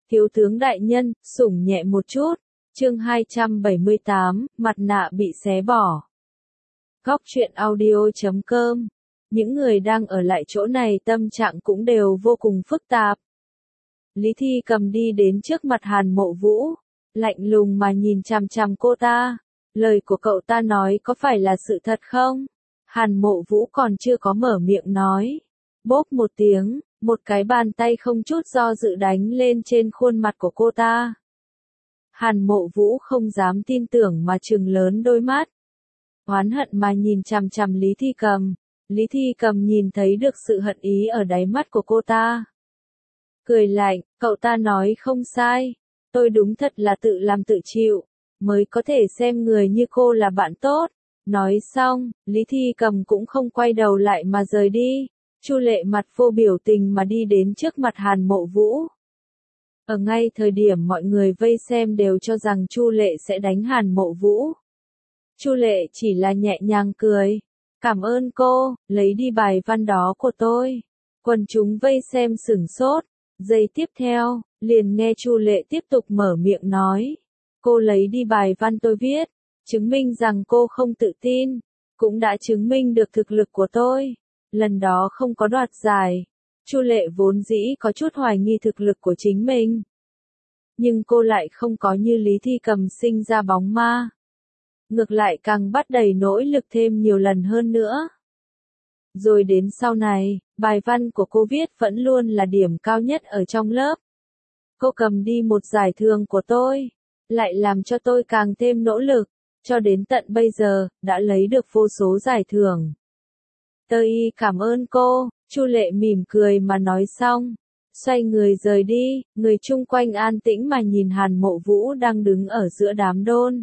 Thiếu tướng đại nhân, sủng nhẹ một chút. Chương 278, mặt nạ bị xé bỏ. Góc truyện audio.com. Những người đang ở lại chỗ này tâm trạng cũng đều vô cùng phức tạp. Lý Thi Cầm đi đến trước mặt Hàn Mộ Vũ, lạnh lùng mà nhìn chằm chằm cô ta. Lời của cậu ta nói có phải là sự thật không? Hàn Mộ Vũ còn chưa có mở miệng nói. Bốp một tiếng, một cái bàn tay không chút do dự đánh lên trên khuôn mặt của cô ta. Hàn Mộ Vũ không dám tin tưởng mà trừng lớn đôi mắt. Oán hận mà nhìn chằm chằm Lý Thi Cầm. Lý Thi Cầm nhìn thấy được sự hận ý ở đáy mắt của cô ta. Cười lạnh, cậu ta nói không sai. Tôi đúng thật là tự làm tự chịu, mới có thể xem người như cô là bạn tốt. Nói xong, Lý Thi Cầm cũng không quay đầu lại mà rời đi. Chu Lệ mặt vô biểu tình mà đi đến trước mặt Hàn Mộ Vũ. Ở ngay thời điểm mọi người vây xem đều cho rằng Chu Lệ sẽ đánh Hàn Mộ Vũ. Chu Lệ chỉ là nhẹ nhàng cười. Cảm ơn cô, lấy đi bài văn đó của tôi. Quần chúng vây xem sửng sốt. Giây tiếp theo, liền nghe Chu Lệ tiếp tục mở miệng nói. Cô lấy đi bài văn tôi viết, chứng minh rằng cô không tự tin, cũng đã chứng minh được thực lực của tôi. Lần đó không có đoạt giải. Chu Lệ vốn dĩ có chút hoài nghi thực lực của chính mình. Nhưng cô lại không có như Lý Thi Cầm sinh ra bóng ma. Ngược lại càng bắt đầy nỗ lực thêm nhiều lần hơn nữa. Rồi đến sau này, bài văn của cô viết vẫn luôn là điểm cao nhất ở trong lớp. Cô cầm đi một giải thưởng của tôi, lại làm cho tôi càng thêm nỗ lực, cho đến tận bây giờ, đã lấy được vô số giải thưởng. Tôi cảm ơn cô, Chu Lệ mỉm cười mà nói xong, xoay người rời đi, người chung quanh an tĩnh mà nhìn Hàn Mộ Vũ đang đứng ở giữa đám đôn.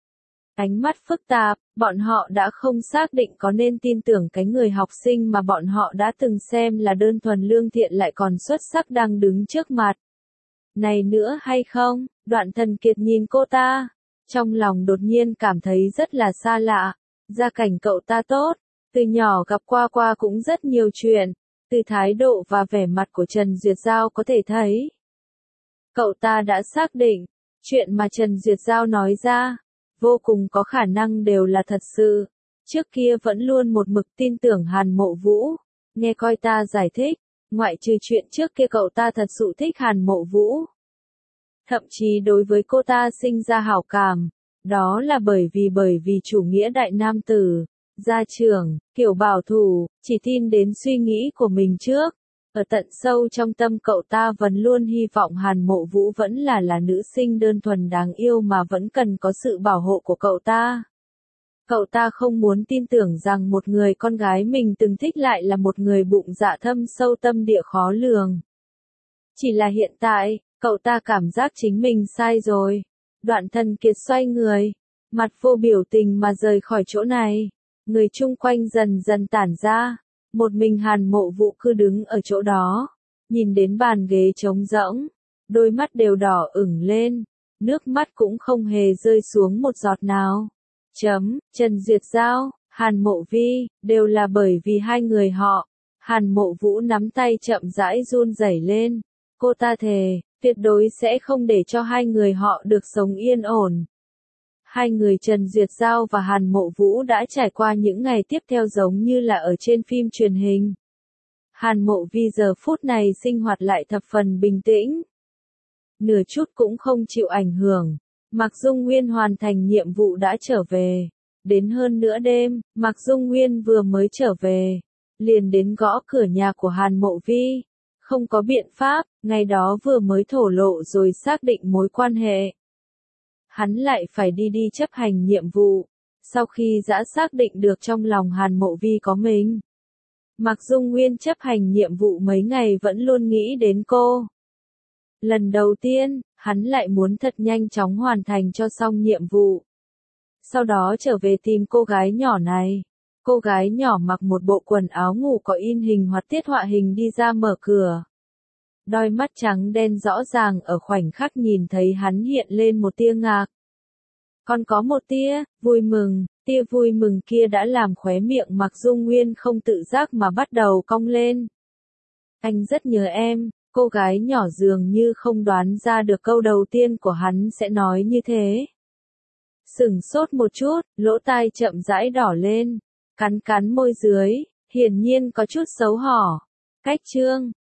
Ánh mắt phức tạp, bọn họ đã không xác định có nên tin tưởng cái người học sinh mà bọn họ đã từng xem là đơn thuần lương thiện lại còn xuất sắc đang đứng trước mặt. Này nữa hay không? Đoạn Thần Kiệt nhìn cô ta, trong lòng đột nhiên cảm thấy rất là xa lạ. Gia cảnh cậu ta tốt, từ nhỏ gặp qua cũng rất nhiều chuyện, từ thái độ và vẻ mặt của Trần Duyệt Giao có thể thấy. Cậu ta đã xác định, chuyện mà Trần Duyệt Giao nói ra, vô cùng có khả năng đều là thật sự. Trước kia vẫn luôn một mực tin tưởng Hàn Mộ Vũ, nghe coi ta giải thích, ngoại trừ chuyện trước kia cậu ta thật sự thích Hàn Mộ Vũ. Thậm chí đối với cô ta sinh ra hảo cảm, đó là bởi vì chủ nghĩa đại nam tử, gia trưởng, kiểu bảo thủ, chỉ tin đến suy nghĩ của mình trước. Ở tận sâu trong tâm cậu ta vẫn luôn hy vọng Hàn Mộ Vũ vẫn là nữ sinh đơn thuần đáng yêu mà vẫn cần có sự bảo hộ của cậu ta. Cậu ta không muốn tin tưởng rằng một người con gái mình từng thích lại là một người bụng dạ thâm sâu tâm địa khó lường. Chỉ là hiện tại, cậu ta cảm giác chính mình sai rồi. Đoạn Thần Kiệt xoay người, mặt vô biểu tình mà rời khỏi chỗ này. Người chung quanh dần dần tản ra. Một mình Hàn Mộ Vũ cứ đứng ở chỗ đó, nhìn đến bàn ghế trống rỗng, đôi mắt đều đỏ ửng lên, nước mắt cũng không hề rơi xuống một giọt nào. Trần Duyệt Giao, Hàn Mộ Vi, đều là bởi vì hai người họ. Hàn Mộ Vũ nắm tay chậm rãi run rẩy lên, cô ta thề, tuyệt đối sẽ không để cho hai người họ được sống yên ổn. Hai người Trần Duyệt Giao và Hàn Mộ Vũ đã trải qua những ngày tiếp theo giống như là ở trên phim truyền hình. Hàn Mộ Vi giờ phút này sinh hoạt lại thập phần bình tĩnh. Nửa chút cũng không chịu ảnh hưởng. Mạc Dung Nguyên hoàn thành nhiệm vụ đã trở về. Đến hơn nửa đêm, Mạc Dung Nguyên vừa mới trở về. Liền đến gõ cửa nhà của Hàn Mộ Vi. Không có biện pháp, ngày đó vừa mới thổ lộ rồi xác định mối quan hệ. Hắn lại phải đi chấp hành nhiệm vụ. Sau khi đã xác định được trong lòng Hàn Mộ Vi có mình, Mạc Dung Nguyên chấp hành nhiệm vụ mấy ngày vẫn luôn nghĩ đến cô. Lần đầu tiên, hắn lại muốn thật nhanh chóng hoàn thành cho xong nhiệm vụ. Sau đó trở về tìm cô gái nhỏ này. Cô gái nhỏ mặc một bộ quần áo ngủ có in hình hoặc tiết họa hình đi ra mở cửa. Đôi mắt trắng đen rõ ràng ở khoảnh khắc nhìn thấy hắn hiện lên một tia ngạc. Còn có một tia vui mừng kia đã làm khóe miệng Mạc Dung Nguyên không tự giác mà bắt đầu cong lên. Anh rất nhớ em, Cô gái nhỏ dường như không đoán ra được câu đầu tiên của hắn sẽ nói như thế. Sửng sốt một chút, lỗ tai chậm rãi đỏ lên, cắn cắn môi dưới, hiển nhiên có chút xấu hổ. Cách Trương